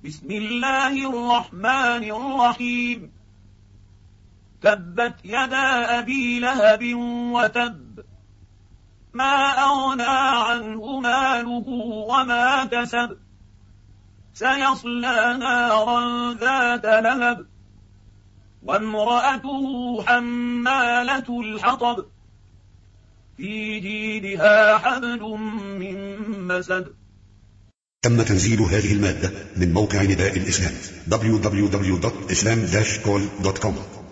بسم الله الرحمن الرحيم. تبت يدا أبي لهب وتب، ما أغنى عنه ماله وما كسب، سيصلى نارا ذات لهب، وامرأته حمالة الحطب، في جيدها حبل من مسد. تم تنزيل هذه المادة من موقع نداء الإسلام www.islam-call.com.